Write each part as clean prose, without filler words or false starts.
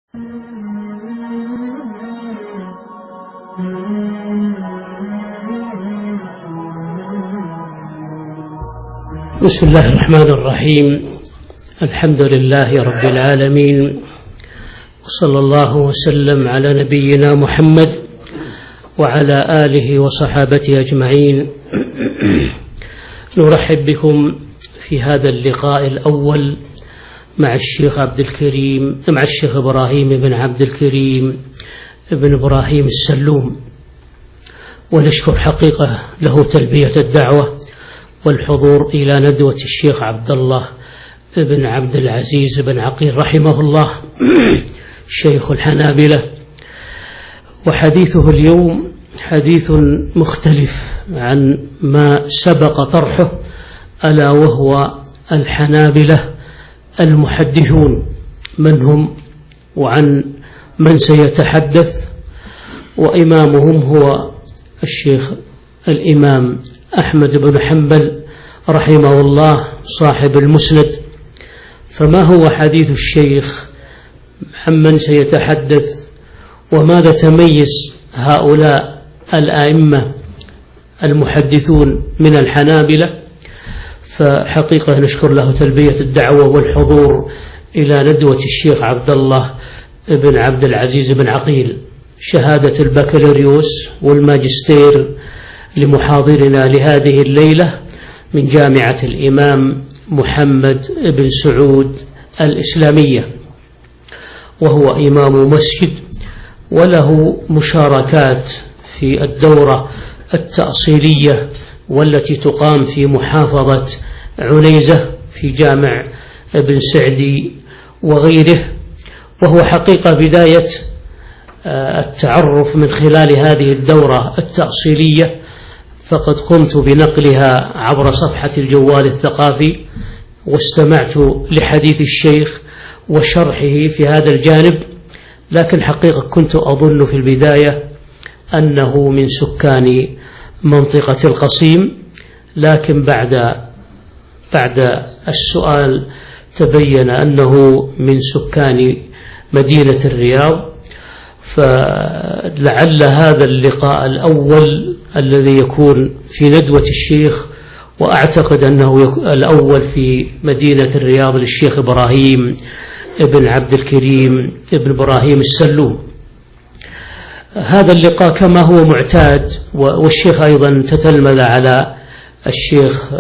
بسم الله الرحمن الرحيم. الحمد لله رب العالمين، وصلى الله وسلم على نبينا محمد وعلى آله وصحابته أجمعين. نرحب بكم في هذا اللقاء الأول مع الشيخ إبراهيم بن عبد الكريم بن إبراهيم السلوم، ونشكر حقيقة له تلبية الدعوة والحضور إلى ندوة الشيخ عبد الله بن عبد العزيز بن عقيل رحمه الله شيخ الحنابلة. وحديثه اليوم حديث مختلف عن ما سبق طرحه، ألا وهو الحنابلة المحدثون، من هم وعن من سيتحدث. وإمامهم هو الشيخ الإمام أحمد بن حنبل رحمه الله صاحب المسند. فما هو حديث الشيخ؟ عن من سيتحدث؟ وماذا تميز هؤلاء الأئمة المحدثون من الحنابلة؟ فحقيقة نشكر له تلبية الدعوة والحضور إلى ندوة الشيخ عبد الله بن عبد العزيز بن عقيل، شهادة البكالوريوس والماجستير لمحاضرنا لهذه الليلة من جامعة الإمام محمد بن سعود الإسلامية، وهو إمام مسجد وله مشاركات في الدورة التأصيلية والتي تقام في محافظة عنيزة في جامع ابن سعدي وغيره. وهو حقيقة بداية التعرف من خلال هذه الدورة التأصيلية، فقد قمت بنقلها عبر صفحة الجوال الثقافي، واستمعت لحديث الشيخ وشرحه في هذا الجانب. لكن حقيقة كنت أظن في البداية أنه من سكان منطقة القصيم، لكن بعد السؤال تبين أنه من سكان مدينة الرياض. فلعل هذا اللقاء الأول الذي يكون في ندوة الشيخ، وأعتقد أنه الأول في مدينة الرياض للشيخ إبراهيم ابن عبد الكريم ابن إبراهيم السلوم. هذا اللقاء كما هو معتاد، والشيخ أيضا تتلمذ على الشيخ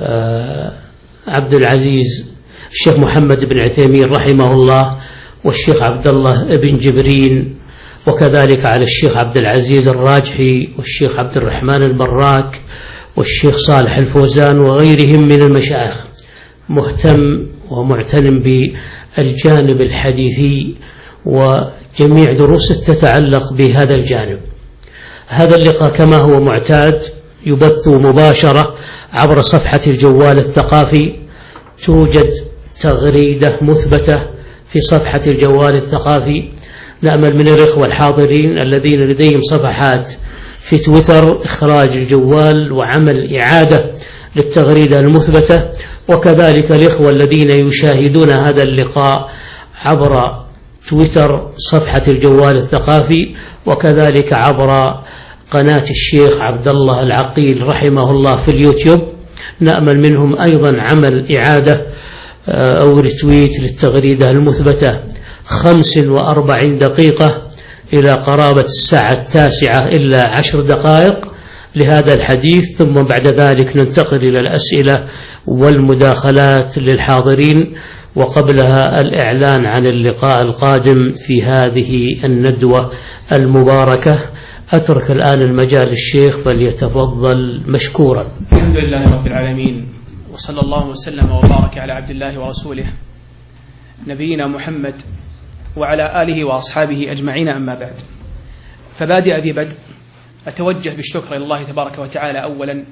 عبد العزيز الشيخ محمد بن عثيمين رحمه الله، والشيخ عبد الله بن جبرين، وكذلك على الشيخ عبد العزيز الراجحي والشيخ عبد الرحمن البراك والشيخ صالح الفوزان وغيرهم من المشايخ. مهتم ومعتنم بالجانب الحديثي وجميع دروس تتعلق بهذا الجانب. هذا اللقاء كما هو معتاد يبث مباشرة عبر صفحة الجوال الثقافي. توجد تغريدة مثبتة في صفحة الجوال الثقافي. نأمل من الإخوة الحاضرين الذين لديهم صفحات في تويتر إخراج الجوال وعمل إعادة للتغريدة المثبتة، وكذلك الإخوة الذين يشاهدون هذا اللقاء عبر تويتر صفحة الجوال الثقافي، وكذلك عبر قناة الشيخ عبد الله العقيل رحمه الله في اليوتيوب. نأمل منهم أيضا عمل إعادة أو رتويت للتغريدة المثبتة 45 دقيقة إلى قرابة الساعة 9 إلا 10 دقائق لهذا الحديث، ثم بعد ذلك ننتقل إلى الأسئلة والمداخلات للحاضرين، وقبلها الإعلان عن اللقاء القادم في هذه الندوة المباركة. أترك الآن المجال للشيخ فليتفضل مشكورا. الحمد لله رب العالمين، وصلى الله وسلم وبارك على عبد الله ورسوله نبينا محمد وعلى آله وأصحابه أجمعين، أما بعد. فبادئ ذي بدء أتوجه بالشكر إلى الله تبارك وتعالى أولا،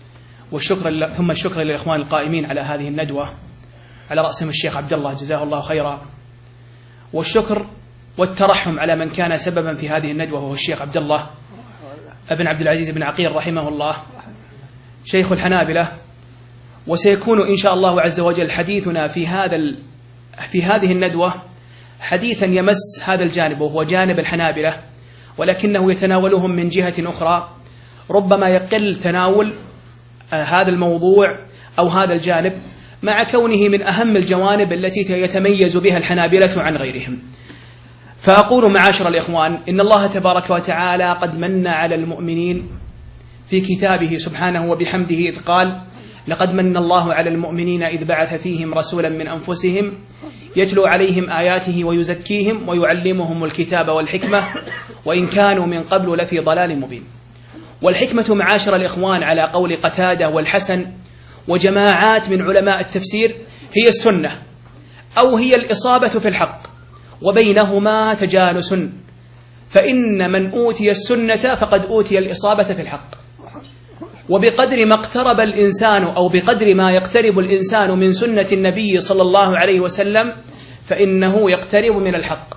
ثم الشكر للإخوان القائمين على هذه الندوة، على رأسهم الشيخ عبد الله جزاه الله خيرا، والشكر والترحم على من كان سببا في هذه الندوة، وهو الشيخ عبد الله ابن عبد العزيز بن عقيل رحمه الله شيخ الحنابلة. وسيكون إن شاء الله عز وجل حديثنا في هذه الندوة حديثا يمس هذا الجانب وهو جانب الحنابلة، ولكنه يتناولهم من جهة أخرى ربما يقل تناول هذا الموضوع أو هذا الجانب، مع كونه من أهم الجوانب التي يتميز بها الحنابلة عن غيرهم. فأقول معاشر الإخوان، إن الله تبارك وتعالى قد من على المؤمنين في كتابه سبحانه وبحمده إذ قال: لقد من الله على المؤمنين إذ بعث فيهم رسولا من أنفسهم يتلو عليهم آياته ويزكيهم ويعلمهم الكتاب والحكمة وإن كانوا من قبل لفي ضلال مبين. والحكمة معاشر الإخوان على قول قتادة والحسن وجماعات من علماء التفسير هي السنة، أو هي الإصابة في الحق، وبينهما تجانس، فإن من أوتي السنة فقد أوتي الإصابة في الحق. وبقدر ما اقترب الإنسان أو بقدر ما يقترب الإنسان من سنة النبي صلى الله عليه وسلم فإنه يقترب من الحق.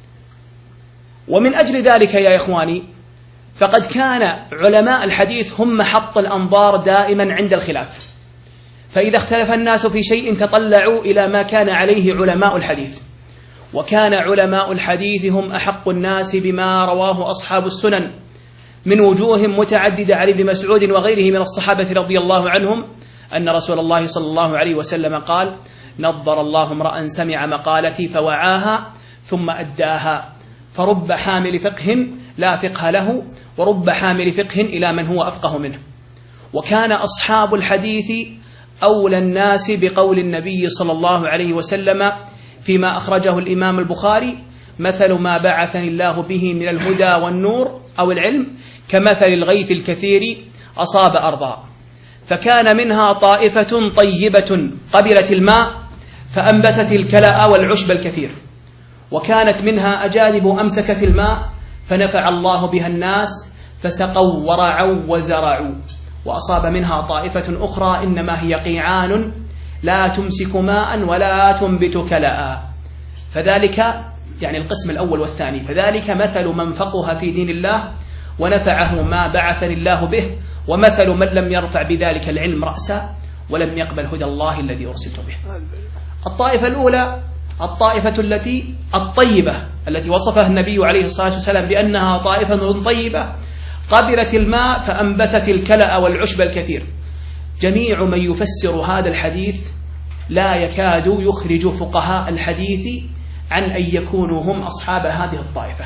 ومن أجل ذلك يا إخواني فقد كان علماء الحديث هم محط الأنظار دائما عند الخلاف، فإذا اختلف الناس في شيء تطلعوا إلى ما كان عليه علماء الحديث، وكان علماء الحديث هم أحق الناس بما رواه أصحاب السنن من وجوه متعددة عن ابن مسعود وغيره من الصحابة رضي الله عنهم أن رسول الله صلى الله عليه وسلم قال: نظر الله امرأ سمع مقالتي فوعاها ثم أداها، فرب حامل فقه لا فقه له ورب حامل فقه إلى من هو أفقه منه. وكان أصحاب الحديث أولى الناس بقول النبي صلى الله عليه وسلم فيما أخرجه الإمام البخاري: مثل ما بعثني الله به من الهدى والنور أو العلم كمثل الغيث الكثير أصاب أرضا، فكان منها طائفة طيبة قبلت الماء فأنبتت الكلأ والعشب الكثير، وكانت منها أجانب أمسكت الماء فنفع الله بها الناس فسقوا ورعوا وزرعوا، وأصاب منها طائفة أخرى إنما هي قيعان لا تمسك ماء ولا تنبت كلأ. فذلك يعني القسم الأول والثاني، فذلك مثل من فقه في دين الله ونفعه ما بعثني الله به، ومثل من لم يرفع بذلك العلم رأسا ولم يقبل هدى الله الذي أرسلت به. الطائفة الأولى الطائفة الطيبة التي وصفها النبي عليه الصلاة والسلام بأنها طائفة طيبة قبلت الماء فأنبتت الكلأ والعشب الكثير. جميع من يفسر هذا الحديث لا يكاد يخرج فقهاء الحديث عن أن يكونوا هم أصحاب هذه الطائفة.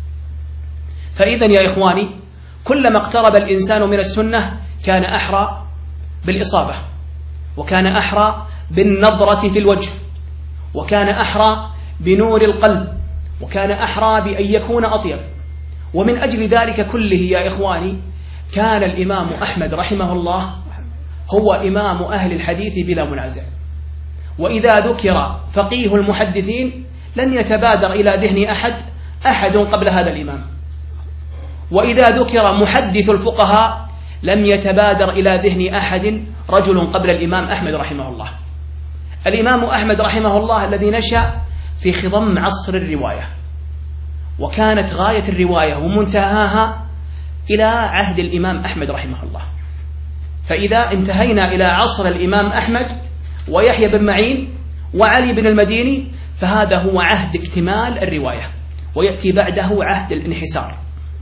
فإذن يا إخواني كلما اقترب الإنسان من السنة كان أحرى بالإصابة، وكان أحرى بالنظرة في الوجه، وكان أحرى بنور القلب، وكان أحرى بأن يكون أطيب. ومن أجل ذلك كله يا إخواني كان الإمام أحمد رحمه الله هو إمام أهل الحديث بلا منازع. وإذا ذكر فقيه المحدثين لن يتبادر إلى ذهن أحد قبل هذا الإمام، وإذا ذكر محدث الفقهاء لم يتبادر إلى ذهن أحد رجل قبل الإمام أحمد رحمه الله. الإمام أحمد رحمه الله الذي نشأ في خضم عصر الرواية، وكانت غاية الرواية ومنتهاها إلى عهد الإمام أحمد رحمه الله. فإذا انتهينا إلى عصر الإمام أحمد ويحيى بن معين وعلي بن المديني فهذا هو عهد اكتمال الرواية، ويأتي بعده عهد الانحسار.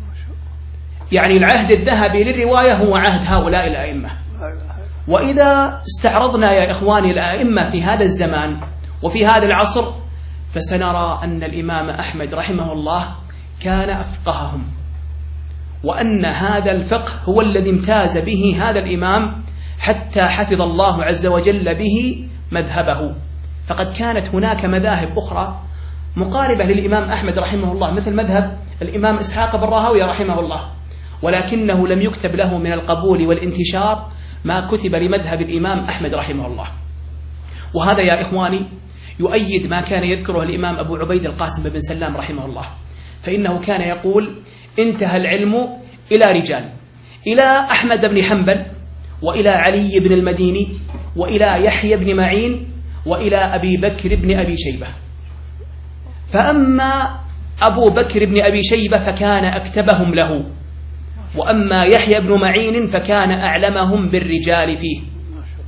يعني العهد الذهبي للرواية هو عهد هؤلاء الأئمة. وإذا استعرضنا يا إخواني الأئمة في هذا الزمان وفي هذا العصر فسنرى أن الإمام أحمد رحمه الله كان أفقههم، وأن هذا الفقه هو الذي امتاز به هذا الإمام حتى حفظ الله عز وجل به مذهبه. فقد كانت هناك مذاهب أخرى مقاربة للإمام أحمد رحمه الله مثل مذهب الإمام إسحاق بن راهويه رحمه الله، ولكنه لم يكتب له من القبول والانتشار ما كتب لمذهب الإمام أحمد رحمه الله. وهذا يا إخواني يؤيد ما كان يذكره الإمام أبو عبيد القاسم بن سلام رحمه الله، فإنه كان يقول: انتهى العلم إلى رجال، إلى أحمد بن حنبل، وإلى علي بن المديني، وإلى يحيى بن معين، وإلى أبي بكر بن أبي شيبة. فأما أبو بكر بن أبي شيبة فكان أكتبهم له، وأما يحيى بن معين فكان أعلمهم بالرجال فيه،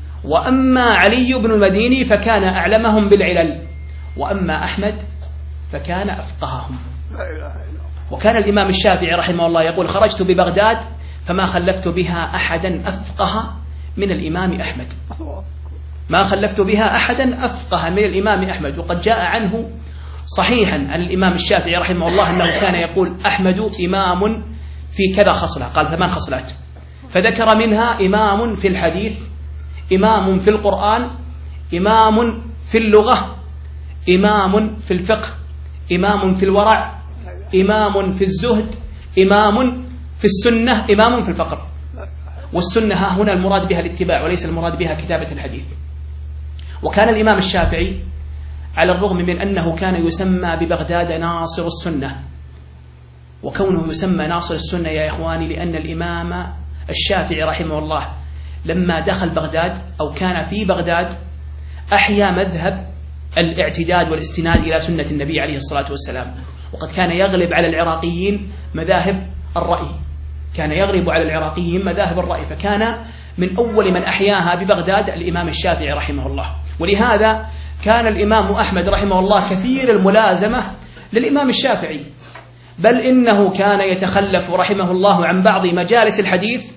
وأما علي بن المديني فكان أعلمهم بالعلل، وأما أحمد فكان أفقههم. وكان الإمام الشافعي رحمه الله يقول: خرجت ببغداد فما خلفت بها أحدا أفقه من الإمام أحمد، ما خلفت بها أحدا أفقه من الإمام أحمد. وقد جاء عنه صحيحا عن الإمام الشافعي رحمه الله أنه كان يقول: أحمد إمام في كذا خصلة، قال 8 خصلات، فذكر منها إمام في الحديث، إمام في القرآن، إمام في اللغة، إمام في الفقه، إمام في الورع، إمام في الزهد، إمام في السنة، إمام في الفقر. والسنة ها هنا المراد بها الاتباع وليس المراد بها كتابة الحديث. وكان الإمام الشافعي على الرغم من أنه كان يسمى ببغداد ناصر السنة، وكونه يسمى ناصر السنة يا إخواني لأن الإمام الشافعي رحمه الله لما دخل بغداد أو كان في بغداد أحيا مذهب الاعتداد والاستناد إلى سنة النبي عليه الصلاة والسلام. وقد كان يغلب على العراقيين مذاهب الرأي، كان يغلب على العراقيين مذاهب الرأي، فكان من أول من أحياها ببغداد الإمام الشافعي رحمه الله. ولهذا كان الإمام أحمد رحمه الله كثير الملازمة للإمام الشافعي، بل إنه كان يتخلف رحمه الله عن بعض مجالس الحديث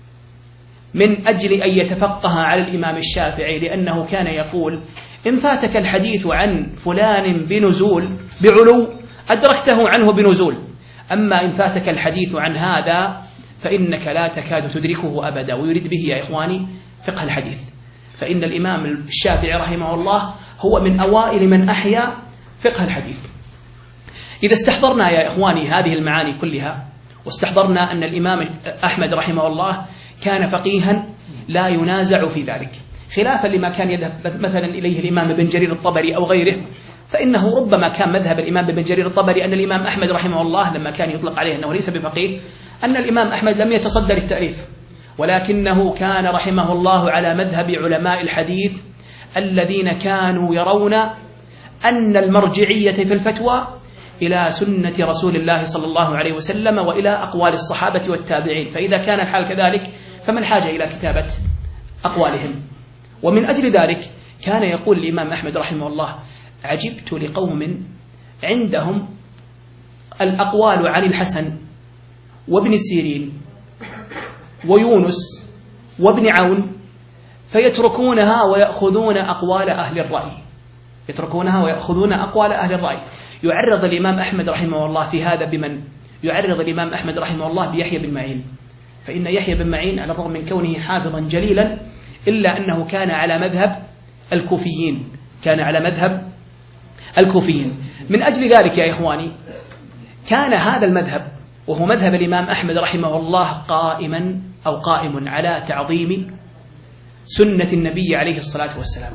من أجل أن يتفقه على الإمام الشافعي، لأنه كان يقول: إن فاتك الحديث عن فلان بعلو أدركته عنه بنزول، أما إن فاتك الحديث عن هذا فإنك لا تكاد تدركه أبدا. ويريد به يا إخواني فقه الحديث، فإن الإمام الشافعي رحمه الله هو من أوائل من أحيا فقه الحديث. إذا استحضرنا يا إخواني هذه المعاني كلها، واستحضرنا أن الإمام أحمد رحمه الله كان فقيها لا ينازع في ذلك، خلافا لما كان يذهب مثلا إليه الإمام ابن جرير الطبري أو غيره، فإنه ربما كان مذهب الإمام ابن جرير الطبري أن الإمام أحمد رحمه الله لما كان يطلق عليه أنه ليس بفقيه، أن الإمام أحمد لم يتصدر التأليف، ولكنه كان رحمه الله على مذهب علماء الحديث الذين كانوا يرون أن المرجعية في الفتوى إلى سنة رسول الله صلى الله عليه وسلم وإلى أقوال الصحابة والتابعين، فإذا كان الحال كذلك فما الحاجة إلى كتابة أقوالهم؟ ومن أجل ذلك كان يقول الإمام أحمد رحمه الله: عجبت لقوم عندهم الأقوال عن الحسن وابن سيرين ويونس وابن عون فيتركونها ويأخذون أقوال أهل الرأي، يتركونها ويأخذون أقوال أهل الرأي. يعرض الإمام أحمد رحمه الله في هذا بمن؟ يعرض الإمام أحمد رحمه الله بيحيى بن معين، فإن يحيى بن معين على الرغم من كونه حافظا جليلا إلا أنه كان على مذهب الكوفيين، كان على مذهب الكوفيين. من أجل ذلك يا إخواني كان هذا المذهب وهو مذهب الإمام أحمد رحمه الله قائم على تعظيم سنة النبي عليه الصلاة والسلام.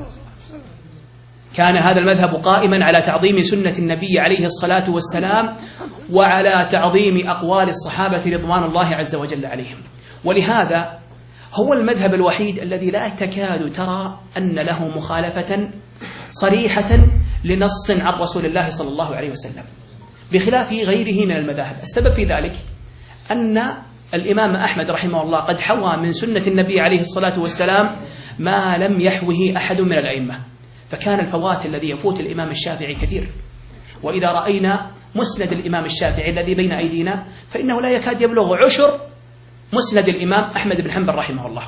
كان هذا المذهب قائما على تعظيم سنة النبي عليه الصلاة والسلام وعلى تعظيم أقوال الصحابة رضوان الله عز وجل عليهم. ولهذا هو المذهب الوحيد الذي لا تكاد ترى أن له مخالفة صريحة لنص عن رسول الله صلى الله عليه وسلم، بخلاف غيره من المذاهب. السبب في ذلك أن الإمام أحمد رحمه الله قد حوى من سنة النبي عليه الصلاة والسلام ما لم يحوه أحد من الأئمة، فكان الفوات الذي يفوت الإمام الشافعي كثير. وإذا رأينا مسند الإمام الشافعي الذي بين أيدينا فإنه لا يكاد يبلغ عشر مسند الإمام أحمد بن حنبل رحمه الله.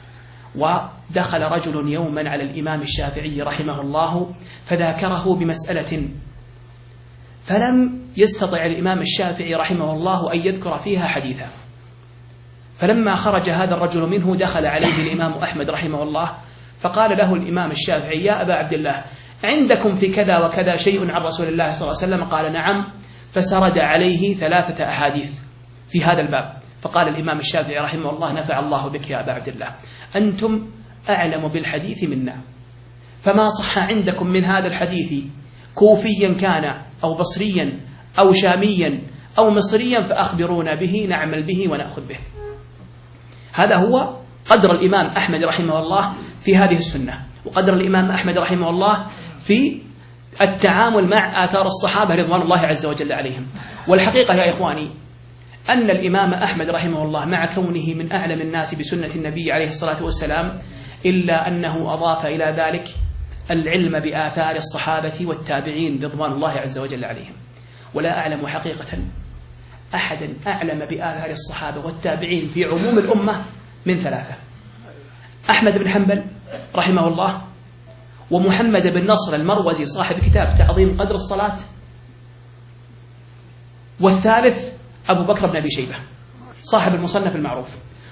ودخل رجل يوما على الإمام الشافعي رحمه الله فذاكره بمسألة فلم يستطع الإمام الشافعي رحمه الله أن يذكر فيها حديثا، فلما خرج هذا الرجل منه دخل عليه الإمام أحمد رحمه الله فقال له الإمام الشافعي: يا أبا عبد الله، عندكم في كذا وكذا شيء عن رسول الله صلى الله عليه وسلم؟ قال: نعم. فسرد عليه 3 أحاديث في هذا الباب. فقال الإمام الشافعي رحمه الله: نفع الله بك يا أبا عبد الله، أنتم أعلم بالحديث منا، فما صح عندكم من هذا الحديث كوفيا كان أو بصريا أو شاميا أو مصريا فأخبرونا به نعمل به ونأخذ به. هذا هو قدر الإمام أحمد رحمه الله في هذه السنة، وقدر الإمام أحمد رحمه الله في التعامل مع آثار الصحابة رضوان الله عز وجل عليهم. والحقيقة يا إخواني أن الإمام أحمد رحمه الله مع كونه من أعلم الناس بسنة النبي عليه الصلاة والسلام إلا أنه أضاف إلى ذلك العلم بآثار الصحابة والتابعين رضوان الله عز وجل عليهم. ولا أعلم حقيقة أحدا أعلم بآثار الصحابة والتابعين في عموم الأمة من ثلاثة: أحمد بن حنبل رحمه الله، ومحمد بن نصر المروزي صاحب كتاب تعظيم قدر الصلاة، والثالث أبو بكر بن أبي شيبة صاحب المصنف المعروف.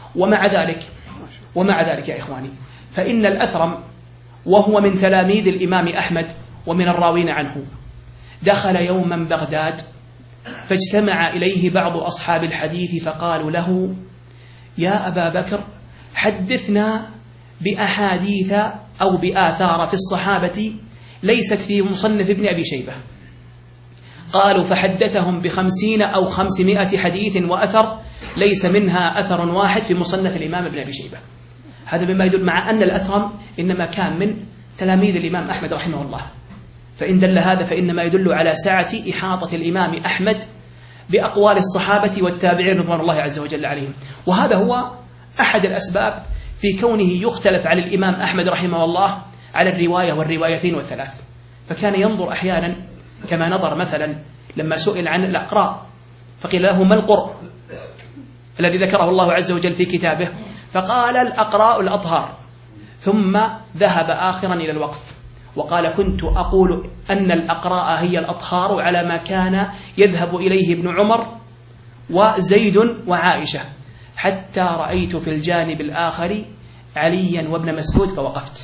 ومع ذلك يا إخواني، فإن الأثرم وهو من تلاميذ الإمام أحمد ومن الراوين عنه دخل يوما بغداد، فاجتمع إليه بعض أصحاب الحديث فقالوا له: يا أبا بكر، حدثنا بأحاديث أو بآثار في الصحابة ليست في مصنف ابن أبي شيبة. قالوا: فحدثهم ب50 أو 500 حديث وأثر ليس منها أثر واحد في مصنف الإمام ابن أبي شيبة. هذا مما يدل، مع أن الأثرم إنما كان من تلاميذ الإمام أحمد رحمه الله. فإن دل هذا فإنما يدل على سعة إحاطة الإمام أحمد بأقوال الصحابة والتابعين رضوان الله عز وجل عليهم. وهذا هو أحد الأسباب في كونه يختلف على الإمام أحمد رحمه الله على الرواية والروايتين والثلاث. فكان ينظر أحيانا كما نظر مثلا لما سئل عن الأقراء فقيل له: ما القرء الذي ذكره الله عز وجل في كتابه؟ فقال: الأقراء الأطهار. ثم ذهب آخرا إلى الوقف وقال: كنت أقول أن الأقراء هي الأطهار على ما كان يذهب إليه ابن عمر وزيد وعائشة، حتى رأيت في الجانب الآخر عليا وابن مسعود فوقفت.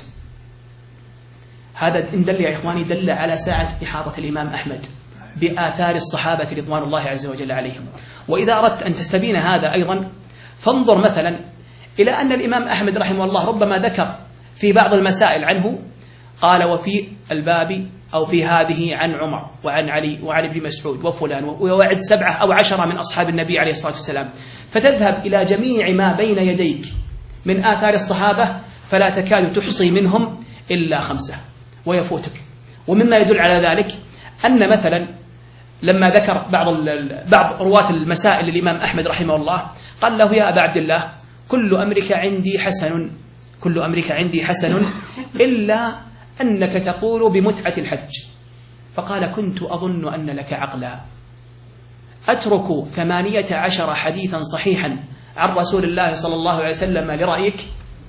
هذا إن دل يا إخواني دل على سعة إحاطة الإمام أحمد بآثار الصحابة رضوان الله عز وجل عليهم. وإذا أردت أن تستبين هذا أيضا فانظر مثلا إلى أن الإمام أحمد رحمه الله ربما ذكر في بعض المسائل عنه قال: وفي الباب أو في هذه عن عمر وعن علي وعن ابن مسعود وفلان، ويوعد 7 أو 10 من أصحاب النبي عليه الصلاة والسلام، فتذهب إلى جميع ما بين يديك من آثار الصحابة فلا تكاد تحصي منهم إلا 5 ويفوتك. ومما يدل على ذلك أن مثلا لما ذكر بعض رواة المسائل للإمام أحمد رحمه الله قال له: يا أبا عبد الله، كل أمرك عندي حسن إلا أنك تقول بمتعة الحج. فقال: كنت أظن أن لك عقلا، أترك 18 حديثا صحيحا عن رسول الله صلى الله عليه وسلم لرأيك؟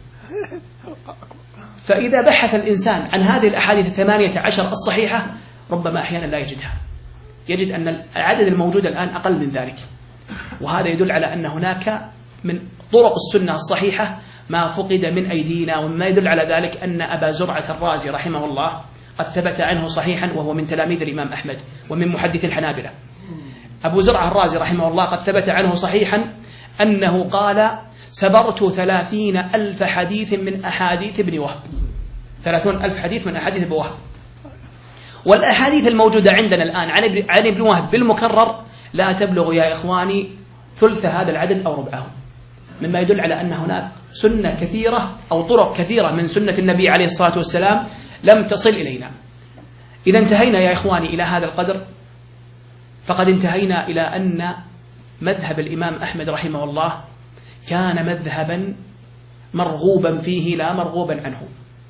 فإذا بحث الإنسان عن هذه الأحاديث 18 الصحيحة ربما أحيانا لا يجدها، يجد أن العدد الموجود الآن أقل من ذلك. وهذا يدل على أن هناك من طرق السنة الصحيحة ما فقد من أيدينا. وما يدل على ذلك أن أبا زرعة الرازي رحمه الله قد ثبت عنه صحيحا، وهو من تلاميذ الإمام أحمد ومن محدث الحنابلة. أبو زرعة الرازي رحمه الله قد ثبت عنه صحيحا أنه قال: سبرت 30,000 حديث من أحاديث ابن وهب، 30,000 حديث من أحاديث ابن وهب. والأحاديث الموجودة عندنا الآن عن ابن وهب بالمكرر لا تبلغ يا إخواني ثلث هذا العدد أو ربعه، مما يدل على أن هناك سنة كثيرة أو طرق كثيرة من سنة النبي عليه الصلاة والسلام لم تصل إلينا. إذا انتهينا يا إخواني إلى هذا القدر فقد انتهينا إلى أن مذهب الإمام أحمد رحمه الله كان مذهبا مرغوبا فيه لا مرغوبا عنه،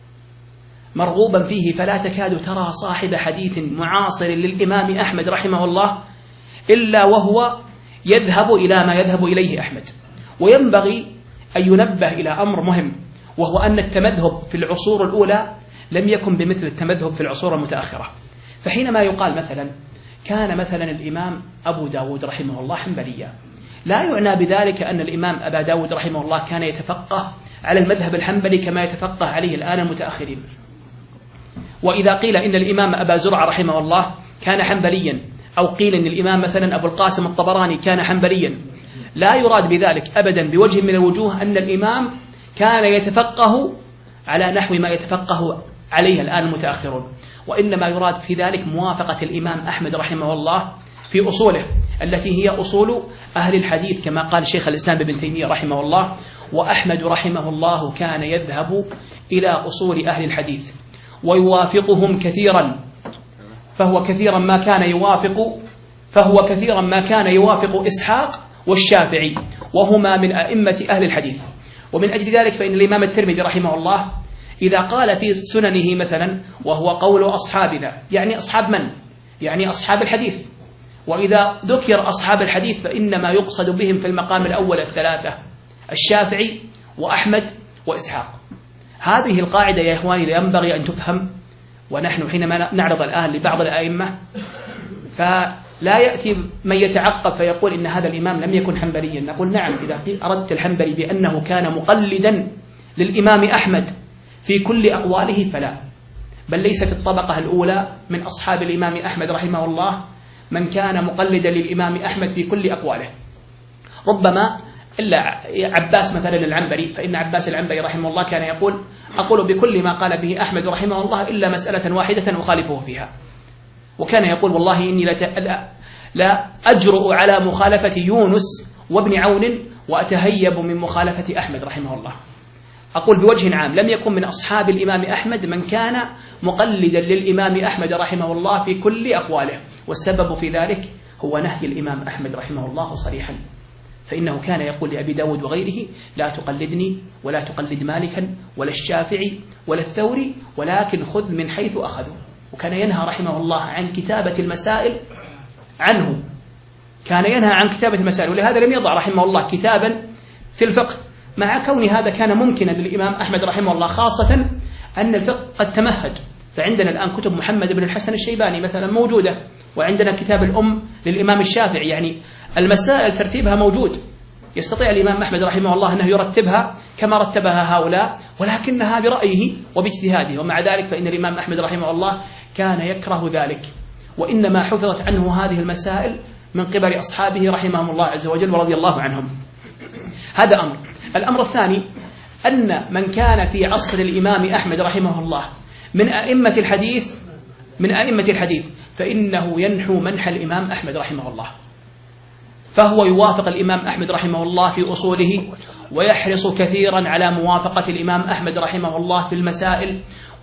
مرغوبا فيه، فلا تكاد ترى صاحب حديث معاصر للإمام أحمد رحمه الله إلا وهو يذهب إلى ما يذهب إليه أحمد. وينبغي أن ينبه إلى أمر مهم، وهو أن التمذهب في العصور الأولى لم يكن بمثل التمذهب في العصور المتأخرة. فحينما يقال مثلا كان مثلا الإمام أبو داود رحمه الله حنبليا، لا يعنى بذلك أن الإمام أبا داود رحمه الله كان يتفقه على المذهب الحنبلي كما يتفقه عليه الآن المتأخرين. وإذا قيل إن الإمام أبا زرعة رحمه الله كان حنبليا، أو قيل إن الإمام مثلا أبو القاسم الطبراني كان حنبليا، لا يراد بذلك أبدا بوجه من الوجوه أن الإمام كان يتفقه على نحو ما يتفقه عليه الآن المتأخرون، وإنما يراد في ذلك موافقة الإمام أحمد رحمه الله في أصوله التي هي أصول أهل الحديث، كما قال شيخ الإسلام ابن تيمية رحمه الله: وأحمد رحمه الله كان يذهب إلى أصول أهل الحديث ويوافقهم كثيرا، فهو كثيرا ما كان يوافق إسحاق والشافعي، وهما من أئمة أهل الحديث. ومن أجل ذلك فإن الإمام الترمذي رحمه الله إذا قال في سننه مثلا وهو قول أصحابنا، يعني أصحاب من؟ يعني أصحاب الحديث. وإذا ذكر أصحاب الحديث فإنما يقصد بهم في المقام الأول الثلاثة: الشافعي وأحمد وإسحاق. هذه القاعدة يا إخواني ينبغي أن تفهم. ونحن حينما نعرض الآن لبعض الأئمة فلا يأتي من يتعقب فيقول إن هذا الإمام لم يكن حنبليا، نقول نعم، إذا أردت الحنبلي بأنه كان مقلدا للإمام أحمد في كل أقواله فلا، بل ليس في الطبقة الأولى من أصحاب الإمام أحمد رحمه الله من كان مقلدا للإمام أحمد في كل أقواله. ربما إلا عباس مثلا العنبري، فإن عباس العنبري رحمه الله كان يقول: أقول بكل ما قال به أحمد رحمه الله إلا مسألة واحدة أخالفه فيها. وكان يقول: والله إني لا أجرؤ على مخالفة يونس وابن عون وأتهيب من مخالفة أحمد رحمه الله. أقول بوجه عام لم يكن من أصحاب الإمام أحمد من كان مقلدا للإمام أحمد رحمه الله في كل أقواله، والسبب في ذلك هو نهي الإمام أحمد رحمه الله صريحا، فإنه كان يقول لأبي داود وغيره: لا تقلدني ولا تقلد مالكا ولا الشافعي ولا الثوري، ولكن خذ من حيث أخذوا. وكان ينهى رحمه الله عن كتابة المسائل عنه، كان ينهى عن كتابة المسائل، ولهذا لم يضع رحمه الله كتابا في الفقه، مع كون هذا كان ممكنا للإمام أحمد رحمه الله، خاصة أن الفقه قد تمهد. فعندنا الآن كتب محمد بن الحسن الشيباني مثلا موجودة، وعندنا كتاب الأم للإمام الشافعي، يعني المسائل ترتيبها موجود، يستطيع الإمام أحمد رحمه الله أنه يرتبها كما رتبها هؤلاء، ولكنها برأيه وباجتهاده. ومع ذلك فإن الإمام أحمد رحمه الله كان يكره ذلك، وإنما حفظت عنه هذه المسائل من قبل أصحابه رحمهم الله عز وجل ورضي الله عنهم. هذا أمر. الأمر الثاني أن من كان في عصر الإمام أحمد رحمه الله من أئمة الحديث فإنه ينحو منح الإمام أحمد رحمه الله، فهو يوافق الإمام أحمد رحمه الله في أصوله، ويحرص كثيرا على موافقة الإمام أحمد رحمه الله في المسائل،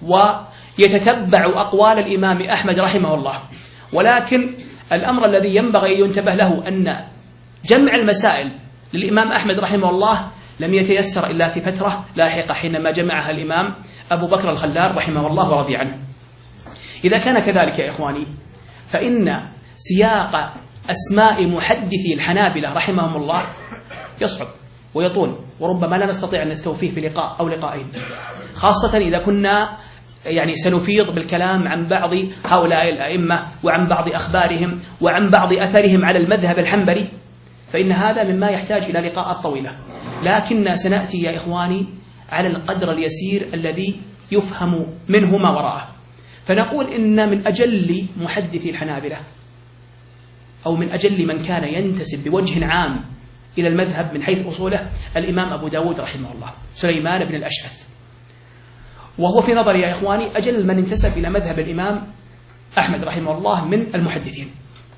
ويتتبع أقوال الإمام أحمد رحمه الله. ولكن الأمر الذي ينبغي أن ينتبه له أن جمع المسائل للإمام أحمد رحمه الله لم يتيسر إلا في فترة لاحقة حينما جمعها الإمام أبو بكر الخلال رحمه الله ورضي عنه. إذا كان كذلك يا إخواني فإن سياق أسماء محدثي الحنابلة رحمهم الله يصعب ويطول، وربما لا نستطيع أن نستوفيه في لقاء أو لقاءين، خاصة إذا كنا يعني سنفيض بالكلام عن بعض هؤلاء الأئمة وعن بعض أخبارهم وعن بعض أثرهم على المذهب الحنبلي، فإن هذا مما يحتاج إلى لقاءات طويلة. لكن سنأتي يا إخواني على القدر اليسير الذي يفهم منه ما وراءه. فنقول إن من أجل محدثي الحنابلة أو من أجل من كان ينتسب بوجه عام إلى المذهب من حيث أصوله الإمام أبو داود رحمه الله سليمان بن الأشعث، وهو في نظري يا إخواني أجل من انتسب إلى مذهب الإمام أحمد رحمه الله من المحدثين.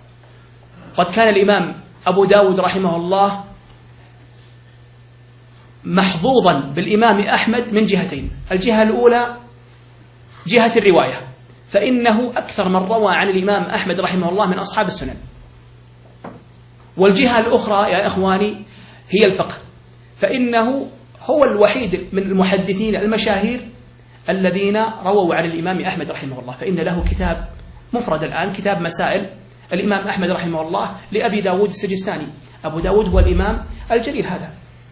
قد كان الإمام أبو داود رحمه الله محظوظا بالإمام أحمد من جهتين: الجهة الأولى جهة الرواية، فإنه أكثر من روى عن الإمام أحمد رحمه الله من أصحاب السنن، والجهة الأخرى يا إخواني هي الفقه، فإنه هو الوحيد من المحدثين المشاهير الذين رووا عن الإمام أحمد رحمه الله، فإن له كتاب مفرد الآن، كتاب مسائل الإمام أحمد رحمه الله لأبي داود السجستاني. أبو داود هو الإمام الجليل هذا،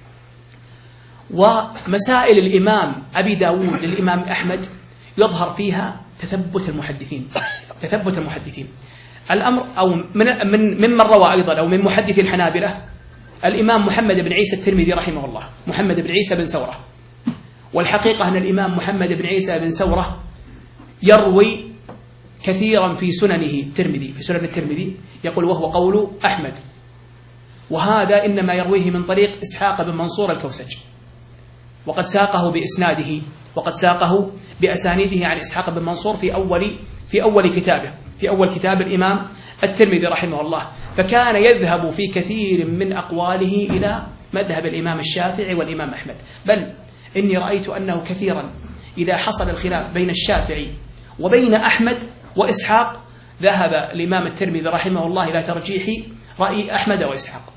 ومسائل الإمام أبي داود للإمام أحمد يظهر فيها تثبت المحدثين. الأمر أو ممن روى أيضا أو من محدث الحنابلة الإمام محمد بن عيسى الترمذي رحمه الله، محمد بن عيسى بن ثورة. والحقيقة أن الإمام محمد بن عيسى بن ثورة يروي كثيرا في سننه الترمذي، في سنن الترمذي يقول وهو قول أحمد، وهذا إنما يرويه من طريق إسحاق بن منصور الكوسج، وقد ساقه بإسناده وقد ساقه بأسانيده عن إسحاق بن منصور في أول كتاب الإمام الترمذي رحمه الله. فكان يذهب في كثير من أقواله إلى مذهب الإمام الشافعي والإمام أحمد، بل إني رأيت أنه كثيرا إذا حصل الخلاف بين الشافعي وبين أحمد وإسحاق ذهب الإمام الترمذي رحمه الله إلى ترجيح رأي أحمد وإسحاق.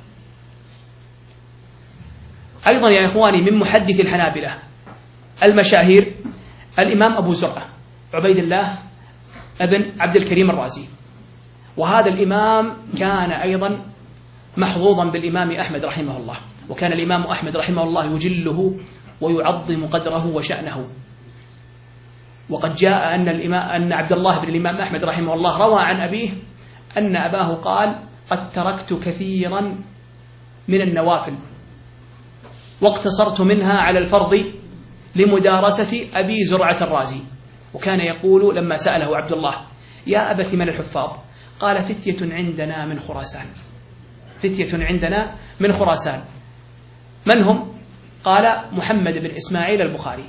أيضا يا إخواني من محدث الحنابلة المشاهير الإمام أبو زرعة عبيد الله ابن عبد الكريم الرازي، وهذا الإمام كان أيضا محظوظا بالإمام أحمد رحمه الله، وكان الإمام أحمد رحمه الله يجله ويعظم قدره وشأنه. وقد جاء أن عبد الله بن الإمام أحمد رحمه الله روى عن أبيه أن أباه قال: قد تركت كثيرا من النوافل واقتصرت منها على الفرض لمدارسة أبي زرعة الرازي. وكان يقول لما سأله عبد الله: يا أبت من الحفاظ؟ قال: فتية عندنا من خراسان. فتية عندنا من خراسان. من هم؟ قال: محمد بن إسماعيل البخاري،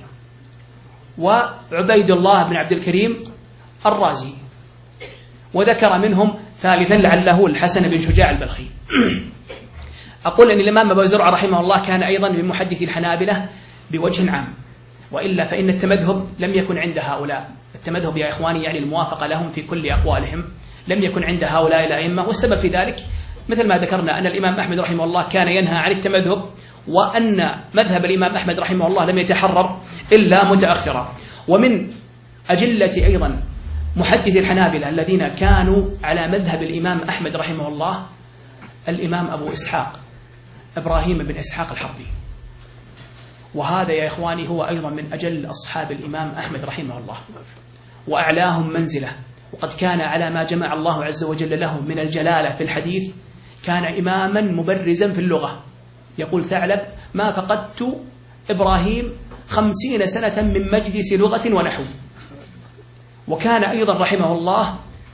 وعبيد الله بن عبد الكريم الرازي، وذكر منهم ثالثا لعله الحسن بن شجاع البلخي. أقول أن الإمام أبو زرعة رحمه الله كان أيضا من محدثي الحنابلة بوجه عام، وإلا فإن التمذهب لم يكن عند هؤلاء. التمذهب يا إخواني يعني الموافقة لهم في كل أقوالهم، لم يكن عند هؤلاء الأئمة. والسبب في ذلك مثل ما ذكرنا أن الإمام أحمد رحمه الله كان ينهى عن التمذهب، وأن مذهب الإمام أحمد رحمه الله لم يتحرر إلا متأخرا. ومن أجلة أيضا محدثي الحنابلة الذين كانوا على مذهب الإمام أحمد رحمه الله الإمام أبو إسحاق إبراهيم بن إسحاق الحربي، وهذا يا إخواني هو أيضا من أجل أصحاب الإمام أحمد رحمه الله وأعلاهم منزلة. وقد كان على ما جمع الله عز وجل له من الجلالة في الحديث، كان إماما مبرزا في اللغة. يقول ثعلب: ما فقدت إبراهيم 50 سنة من مجلس لغة ونحو. وكان أيضا رحمه الله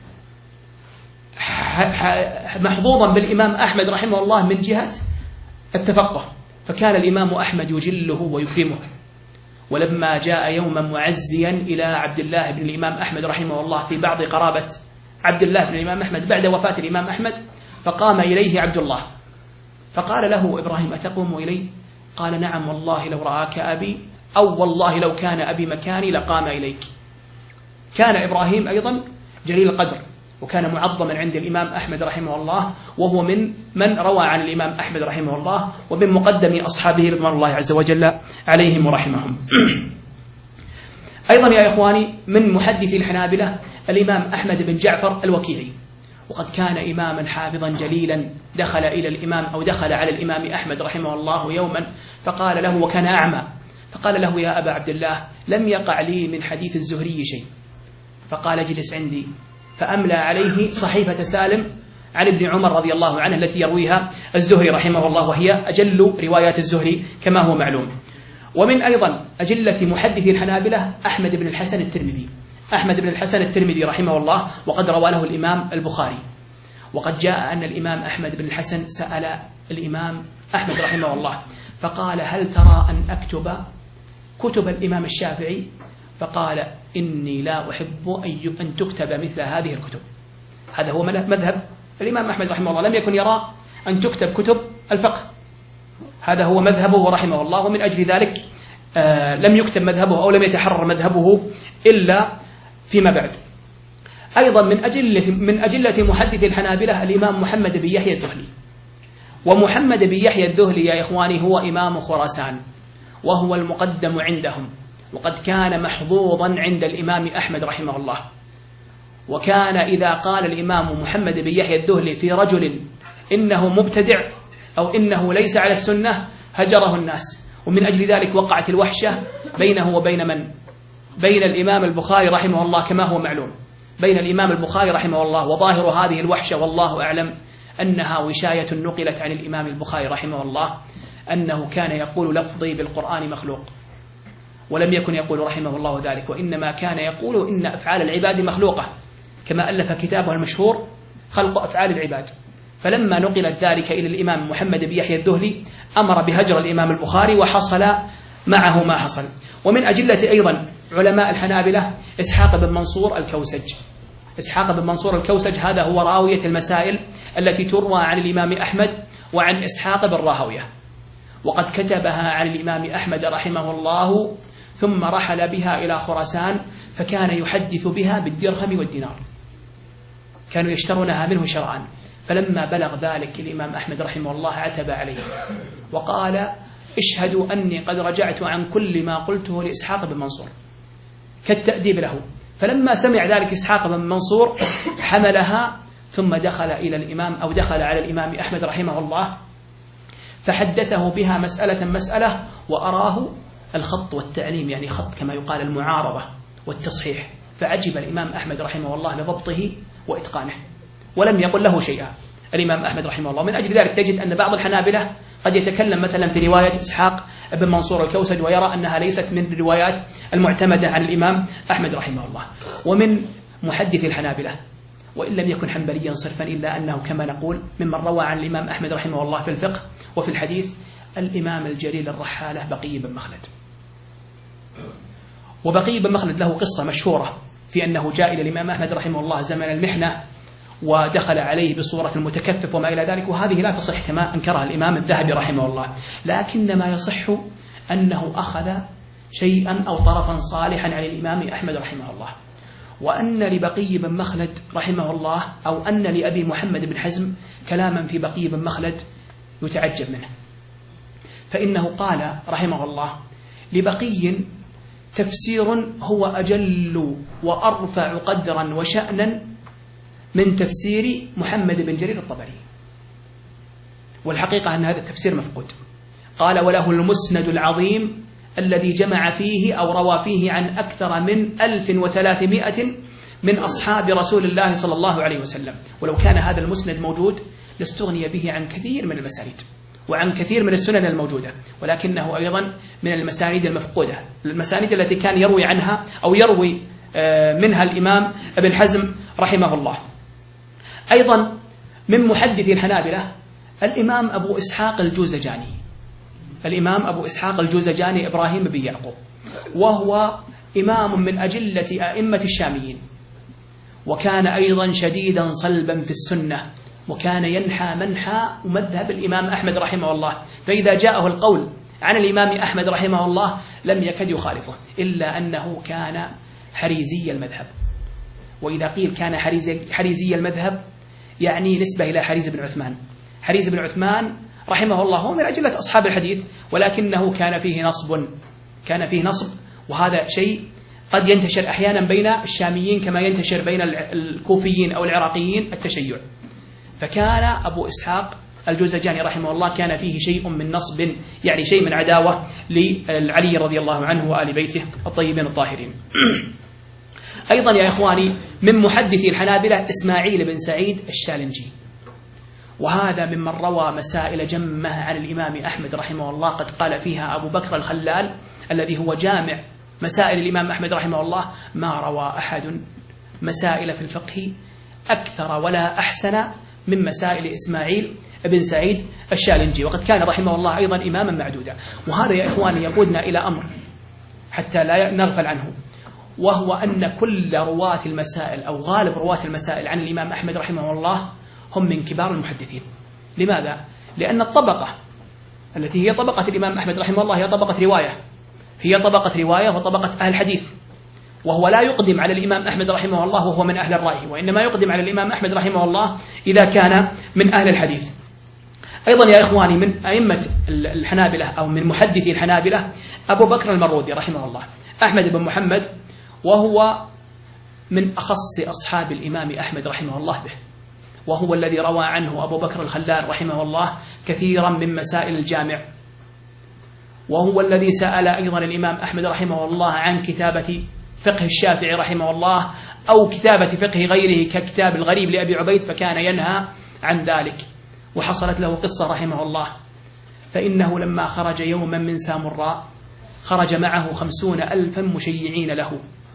محظوظا بالإمام أحمد رحمه الله من جهة التفقه، فكان الإمام أحمد يجله ويكرمه. ولما جاء يوما معزيا إلى عبد الله بن الإمام أحمد رحمه الله في بعض قرابة عبد الله بن الإمام أحمد بعد وفاة الإمام أحمد، فقام إليه عبد الله فقال له إبراهيم: أتقوم إلي؟ قال: نعم والله لو رآك أبي، أو والله لو كان أبي مكاني لقام إليك. كان إبراهيم أيضا جليل القدر، وكان معظما عند الإمام أحمد رحمه الله، وهو من روى عن الإمام أحمد رحمه الله، ومن مقدم أصحابه رضوان الله عز وجل عليهم ورحمهم. أيضا يا إخواني من محدثي الحنابلة الإمام أحمد بن جعفر الوكيعي، وقد كان إماما حافظا جليلا. دخل على الإمام أحمد رحمه الله يوما فقال له، وكان أعمى، فقال له: يا أبا عبد الله، لم يقع لي من حديث الزهري شيء. فقال: اجلس عندي. فأملى عليه صحيفة سالم عن ابن عمر رضي الله عنه التي يرويها الزهري رحمه الله، وهي أجل روايات الزهري كما هو معلوم. ومن أيضا أجلة محدثي الحنابلة أحمد بن الحسن الترمذي. أحمد بن الحسن الترمذي رحمه الله، وقد روى له الإمام البخاري. وقد جاء أن الإمام أحمد بن الحسن سأل الإمام أحمد رحمه الله فقال: هل ترى أن أكتب كتب الإمام الشافعي؟ فقال: إني لا أحب أن تكتب مثل هذه الكتب. هذا هو مذهب الإمام أحمد رحمه الله، لم يكن يرى أن تكتب كتب الفقه، هذا هو مذهبه رحمه الله. ومن أجل ذلك لم يكتب مذهبه أو لم يتحرر مذهبه إلا فيما بعد. أيضا من أجلة محدث الحنابلة الإمام محمد بن يحيى الذهلي. ومحمد بن يحيى الذهلي يا إخواني هو إمام خراسان، وهو المقدم عندهم، وقد كان محظوظا عند الإمام أحمد رحمه الله. وكان إذا قال الإمام محمد بن يحيى الذهلي في رجل إنه مبتدع أو إنه ليس على السنة هجره الناس. ومن أجل ذلك وقعت الوحشة بينه وبين من؟ بين الإمام البخاري رحمه الله، كما هو معلوم، بين الإمام البخاري رحمه الله. وظاهر هذه الوحشة والله أعلم أنها وشاية نقلت عن الإمام البخاري رحمه الله، أنه كان يقول لفظي بالقرآن مخلوق، ولم يكن يقول رحمه الله ذلك، وإنما كان يقول إن أفعال العباد مخلوقة، كما ألف كتابه المشهور خلق أفعال العباد. فلما نقلت ذلك إلى الإمام محمد بن يحيى الذهلي أمر بهجر الإمام البخاري، وحصل معه ما حصل. ومن أجلة أيضا علماء الحنابلة إسحاق بن منصور الكوسج. إسحاق بن منصور الكوسج هذا هو راوية المسائل التي تروى عن الإمام أحمد وعن إسحاق بن راهويه، وقد كتبها عن الإمام أحمد رحمه الله، ثم رحل بها إلى خراسان، فكان يحدث بها بالدرهم والدينار، كانوا يشترونها منه شرعا. فلما بلغ ذلك الإمام أحمد رحمه الله عتب عليه وقال: اشهدوا أني قد رجعت عن كل ما قلته لإسحاق بن منصور. كالتأديب له. فلما سمع ذلك إسحاق بن منصور حملها ثم دخل إلى الإمام أو دخل على الإمام أحمد رحمه الله فحدثه بها مسألة وأراه الخط والتعليم، يعني خط كما يقال المعارضة والتصحيح، فعجب الإمام أحمد رحمه الله لضبطه وإتقانه ولم يقل له شيئا الإمام أحمد رحمه الله. من أجل ذلك تجد أن بعض الحنابلة قد يتكلم مثلا في رواية إسحاق بن منصور الكوسج ويرى أنها ليست من الروايات المعتمدة عن الإمام أحمد رحمه الله. ومن محدث الحنابلة وإن لم يكن حنبليا صرفا إلا أنه كما نقول ممن روى عن الإمام أحمد رحمه الله في الفقه وفي الحديث الإمام الجليل الرحالة بقي بن مخلد. وبقي بن مخلد له قصة مشهورة في أنه جاء إلى الإمام أحمد رحمه الله زمن المحنة ودخل عليه بصورة المتكفف وما إلى ذلك، وهذه لا تصح كما أنكرها الإمام الذهبي رحمه الله، لكن ما يصح أنه أخذ شيئا أو طرفا صالحا عن الإمام أحمد رحمه الله. وأن لبقي بن مخلد رحمه الله أو أن لأبي محمد بن حزم كلاما في بقي بن مخلد يتعجب منه، فإنه قال رحمه الله لبقي تفسير هو أجل وأرفع قدرا وشأنا من تفسير محمد بن جرير الطبري، والحقيقة أن هذا التفسير مفقود. قال وله المسند العظيم الذي جمع فيه أو روى فيه عن أكثر من 1300 من أصحاب رسول الله صلى الله عليه وسلم، ولو كان هذا المسند موجود لاستغني به عن كثير من المسانيد وعن كثير من السنن الموجودة، ولكنه أيضا من المسانيد المفقودة، المسانيد التي كان يروي عنها أو يروي منها الإمام ابن حزم رحمه الله. أيضا من محدثي الحنابلة الإمام أبو إسحاق الجوزجاني، الإمام أبو إسحاق الجوزجاني إبراهيم بن يعقوب، وهو إمام من أجلة أئمة الشاميين، وكان أيضا شديدا صلبا في السنة، وكان ينحى منحى مذهب الإمام أحمد رحمه الله، فإذا جاءه القول عن الإمام أحمد رحمه الله لم يكد يخالفه، إلا أنه كان حريزي المذهب. وإذا قيل كان حريزي المذهب يعني نسبة إلى حريز بن عثمان. حريز بن عثمان رحمه الله هو من أجلة أصحاب الحديث، ولكنه كان فيه نصب، وهذا شيء قد ينتشر أحيانا بين الشاميين كما ينتشر بين الكوفيين أو العراقيين التشيع. فكان أبو إسحاق الجوزجاني رحمه الله كان فيه شيء من نصب، يعني شيء من عداوة لعلي رضي الله عنه وآل بيته الطيبين الطاهرين. أيضا يا إخواني من محدثي الحنابلة إسماعيل بن سعيد الشالنجي، وهذا ممن روى مسائل جمة عن الإمام أحمد رحمه الله قد قال فيها أبو بكر الخلال الذي هو جامع مسائل الإمام أحمد رحمه الله ما روى أحد مسائل في الفقه أكثر ولا أحسن من مسائل إسماعيل بن سعيد الشالنجي، وقد كان رحمه الله أيضا إماما معدودا. وهذا يا إخواني يقودنا إلى أمر حتى لا نغفل عنه، وهو أن كل رواة المسائل أو غالب رواة المسائل عن الإمام أحمد رحمه الله هم من كبار المحدثين. لماذا؟ لأن الطبقة التي هي طبقة الإمام أحمد رحمه الله هي طبقة رواية وطبقة أهل الحديث، وهو لا يقدم على الإمام أحمد رحمه الله وهو من أهل الرأي، وإنما يقدم على الإمام أحمد رحمه الله إذا كان من أهل الحديث. أيضا يا إخواني من أئمة الحنابلة أو من محدثي الحنابلة أبو بكر المروذي رحمه الله، أحمد بن محمد، وهو من أخص أصحاب الإمام أحمد رحمه الله به، وهو الذي روى عنه أبو بكر الخلال رحمه الله كثيرا من مسائل الجامع، وهو الذي سأل أيضا الإمام أحمد رحمه الله عن كتابة فقه الشافعي رحمه الله أو كتابة فقه غيره ككتاب الغريب لأبي عبيد، فكان ينهى عن ذلك. وحصلت له قصة رحمه الله، فإنه لما خرج يوما من سامراء خرج معه 50,000 مشيعين له،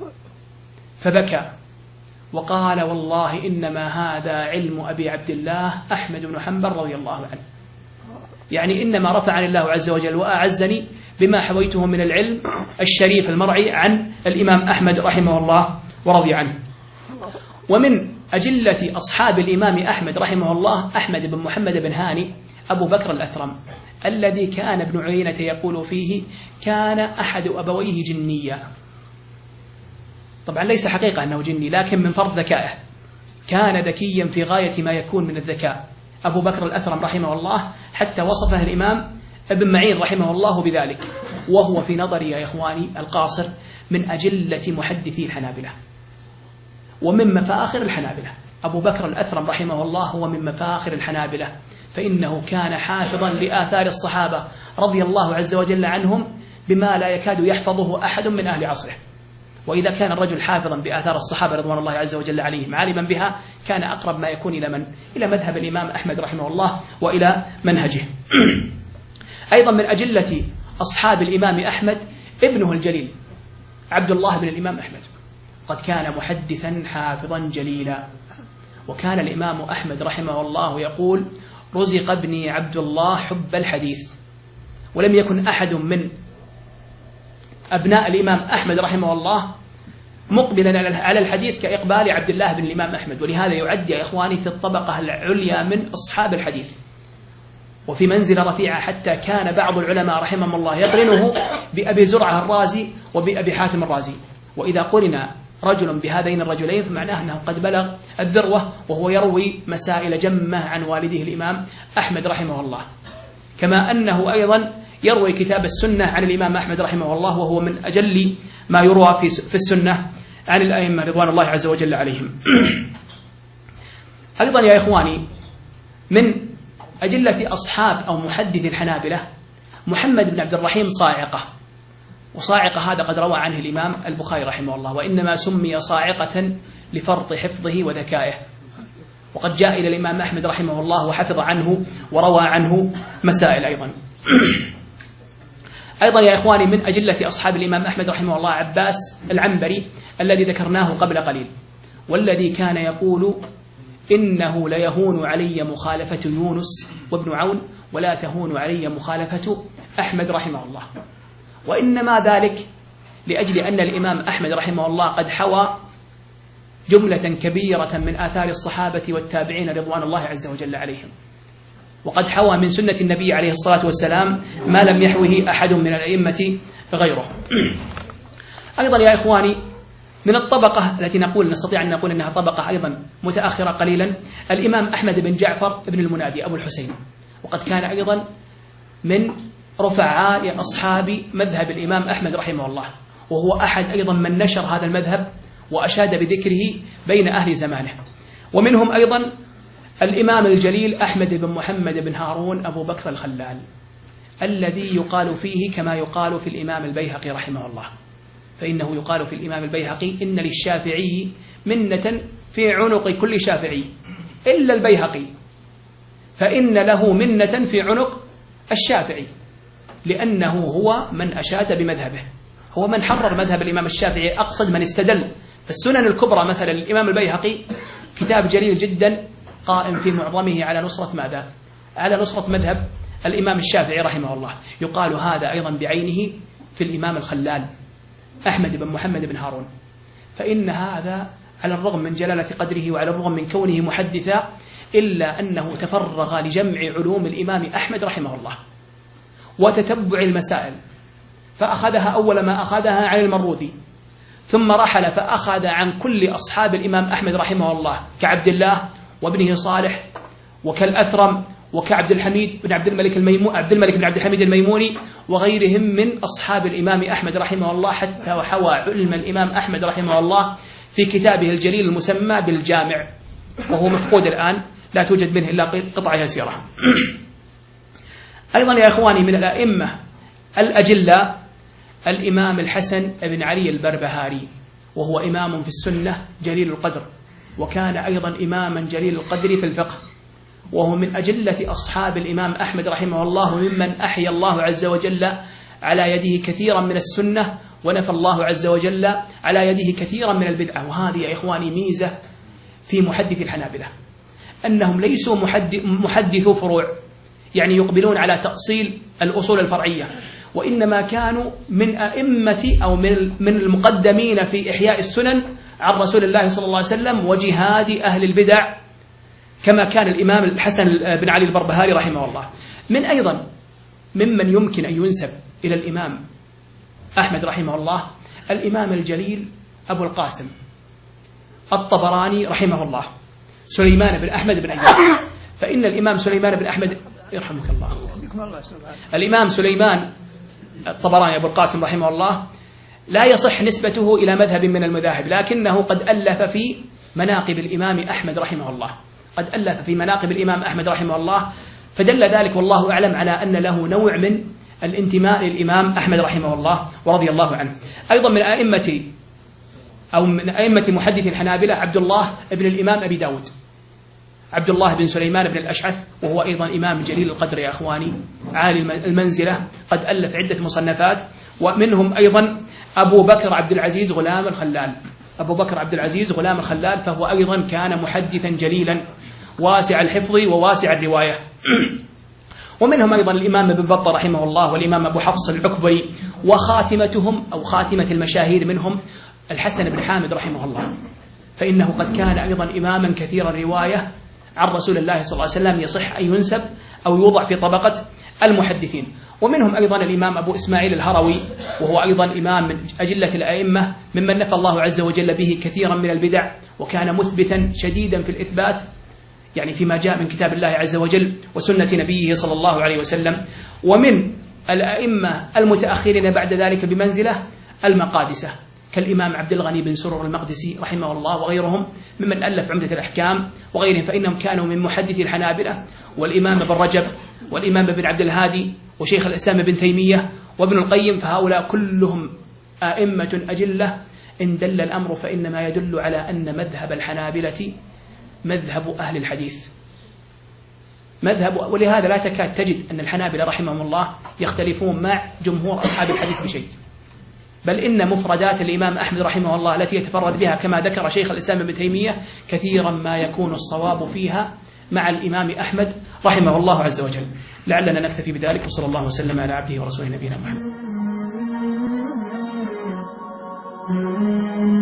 فبكى وقال والله إنما هذا علم أبي عبد الله أحمد بن حنبل رضي الله عنه، يعني إنما رفعني الله عز وجل وأعزني بما حويته من العلم الشريف المرعي عن الإمام أحمد رحمه الله ورضي عنه. ومن أجلة أصحاب الإمام أحمد رحمه الله أحمد بن محمد بن هاني أبو بكر الأثرم، الذي كان ابن عيينة يقول فيه كان أحد أبويه جنيا. طبعا ليس حقيقة أنه جني، لكن من فرط ذكائه كان ذكيا في غاية ما يكون من الذكاء أبو بكر الأثرم رحمه الله، حتى وصفه الإمام ابن معين رحمه الله بذلك. وهو في نظري يا إخواني القاصر من أجلة محدثي الحنابلة ومن مفاخر الحنابلة. أبو بكر الأثرم رحمه الله هو من مفاخر الحنابلة، فإنه كان حافظا لآثار الصحابة رضي الله عز وجل عنهم بما لا يكاد يحفظه أحد من أهل عصره. وإذا كان الرجل حافظا بآثار الصحابة رضوان الله عز وجل عليهم عالما بها، كان أقرب ما يكون إلى من؟ إلى مذهب الإمام أحمد رحمه الله وإلى منهجه. أيضا من أجلة أصحاب الإمام أحمد ابنه الجليل عبد الله بن الإمام أحمد، قد كان محدثا حافظا جليلا. وكان الإمام أحمد رحمه الله يقول: رزق ابني عبد الله حب الحديث. ولم يكن أحد من أبناء الإمام أحمد رحمه الله مقبلا على الحديث كإقبال عبد الله بن الإمام أحمد، ولهذا يعد يا إخواني في الطبقة العليا من أصحاب الحديث وفي منزل رفيعة، حتى كان بعض العلماء رحمهم الله يقرنه بأبي زرعة الرازي وبأبي حاتم الرازي. وإذا قرن رجل بهذين الرجلين فمعناه أنه قد بلغ الذروة، وهو يروي مسائل جمة عن والده الإمام أحمد رحمه الله، كما أنه أيضا يروي كتاب السنة عن الإمام أحمد رحمه الله، وهو من أجل ما يروى في السنة عن الأئمة رضوان الله عز وجل عليهم. أيضا يا إخواني من أجلة أصحاب أو محدث الحنابلة محمد بن عبد الرحيم صاعقة. وصاعقة هذا قد روى عنه الإمام البخاري رحمه الله، وإنما سمي صاعقة لفرط حفظه وذكائه، وقد جاء إلى الإمام أحمد رحمه الله وحفظ عنه وروى عنه مسائل أيضا. أيضا يا إخواني من أجلة أصحاب الإمام أحمد رحمه الله عباس العنبري الذي ذكرناه قبل قليل، والذي كان يقول: إنه ليهون علي مخالفة يونس وابن عون ولا تهون علي مخالفة أحمد رحمه الله. وإنما ذلك لأجل أن الإمام أحمد رحمه الله قد حوى جملة كبيرة من آثار الصحابة والتابعين رضوان الله عز وجل عليهم، وقد حوى من سنة النبي عليه الصلاة والسلام ما لم يحوه أحد من الأئمة غيره. أيضا يا إخواني من الطبقة التي نستطيع أن نقول أنها طبقة أيضا متأخرة قليلا الإمام أحمد بن جعفر بن المنادي أبو الحسين، وقد كان أيضا من رفعاء أصحاب مذهب الإمام أحمد رحمه الله، وهو أحد أيضا من نشر هذا المذهب وأشاد بذكره بين أهل زمانه. ومنهم أيضا الإمام الجليل أحمد بن محمد بن هارون أبو بكر الخلال، الذي يقال فيه كما يقال في الإمام البيهقي رحمه الله، فإنه يقال في الإمام البيهقي: إن للشافعي منة في عنق كل شافعي إلا البيهقي، فإن له منة في عنق الشافعي، لأنه هو من أشاد بمذهبه، هو من حرر مذهب الإمام الشافعي، أقصد من استدل. فالسنن الكبرى مثلا الإمام البيهقي كتاب جليل جدا قائم في معظمه على نصرة ماذا؟ على نصرة مذهب الإمام الشافعي رحمه الله. يقال هذا أيضا بعينه في الإمام الخلال أحمد بن محمد بن هارون، فإن هذا على الرغم من جلالة قدره وعلى الرغم من كونه محدثا إلا أنه تفرغ لجمع علوم الإمام أحمد رحمه الله وتتبع المسائل، فأخذها أول ما أخذها عن المروذي، ثم رحل فأخذ عن كل أصحاب الإمام أحمد رحمه الله كعبد الله وابنه صالح وكالأثرم وكعبد الحميد بن عبد الملك بن عبد الحميد الميموني وغيرهم من أصحاب الإمام أحمد رحمه الله، حتى وحوى علم الإمام أحمد رحمه الله في كتابه الجليل المسمى بالجامع، وهو مفقود الآن لا توجد منه إلا قطع يسيرة. أيضا يا إخواني من الأئمة الأجلة الإمام الحسن بن علي البربهاري، وهو إمام في السنة جليل القدر، وكان أيضا إماما جليل القدر في الفقه، وهو من أجلة أصحاب الإمام أحمد رحمه الله، ممن أحيا الله عز وجل على يده كثيرا من السنة ونفى الله عز وجل على يده كثيرا من البدعة. وهذه يا إخواني ميزة في محدث الحنابلة، أنهم ليسوا محدثو فروع، يعني يقبلون على تأصيل الأصول الفرعية، وإنما كانوا من أئمة أو من المقدمين في إحياء السنن عن رسول الله صلى الله عليه وسلم وجهاد أهل البدع، كما كان الإمام الحسن بن علي البربهاري رحمه الله. من أيضا ممن يمكن أن ينسب إلى الإمام أحمد رحمه الله الإمام الجليل أبو القاسم الطبراني رحمه الله، سليمان بن أحمد بن أيوب. فإن الإمام سليمان بن أحمد يرحمك الله، الإمام سليمان الطبراني أبو القاسم رحمه الله لا يصح نسبته إلى مذهب من المذاهب، لكنه قد ألف في مناقب الإمام أحمد رحمه الله، قد ألف في مناقب الإمام أحمد رحمه الله، فدل ذلك والله أعلم على أن له نوع من الانتماء للإمام أحمد رحمه الله ورضي الله عنه. أيضا من أئمة محدث الحنابلة عبد الله بن الإمام أبي داود، عبد الله بن سليمان بن الأشعث، وهو أيضا إمام جليل القدر يا أخواني، عالي المنزلة، قد ألف عدة مصنفات. ومنهم أيضا أبو بكر عبد العزيز غلام الخلال، أبو بكر عبد العزيز غلام الخلال، فهو أيضا كان محدثا جليلا واسع الحفظ وواسع الرواية. ومنهم أيضا الإمام ابن بطة رحمه الله، والإمام أبو حفص العكبري، وخاتمتهم أو خاتمة المشاهير منهم الحسن بن حامد رحمه الله، فإنه قد كان أيضا إماما كثير الرواية عن رسول الله صلى الله عليه وسلم، يصح أن ينسب أو يوضع في طبقة المحدثين. ومنهم أيضا الإمام أبو إسماعيل الهروي، وهو أيضا إمام من أجلة الأئمة، ممن نفى الله عز وجل به كثيرا من البدع، وكان مثبتا شديدا في الإثبات، يعني فيما جاء من كتاب الله عز وجل وسنة نبيه صلى الله عليه وسلم. ومن الأئمة المتأخرين بعد ذلك بمنزلة المقادسة، كالإمام عبد الغني بن سرور المقدسي رحمه الله وغيرهم ممن ألف عمدة الأحكام وغيرهم، فإنهم كانوا من محدثي الحنابلة، والإمام ابن رجب، والإمام ابن عبد الهادي، وشيخ الإسلام ابن تيمية، وابن القيم، فهؤلاء كلهم أئمة أجلة. إن دل الأمر فإنما يدل على أن مذهب الحنابلة مذهب أهل الحديث، ولهذا لا تكاد تجد أن الحنابلة رحمهم الله يختلفون مع جمهور أصحاب الحديث بشيء، بل إن مفردات الإمام أحمد رحمه الله التي يتفرد بها كما ذكر شيخ الإسلام ابن تيمية كثيرا ما يكون الصواب فيها مع الإمام أحمد رحمه الله عز وجل. لعلنا نكتفي بذلك، وصلى الله وسلم على عبده ورسوله نبينا محمد.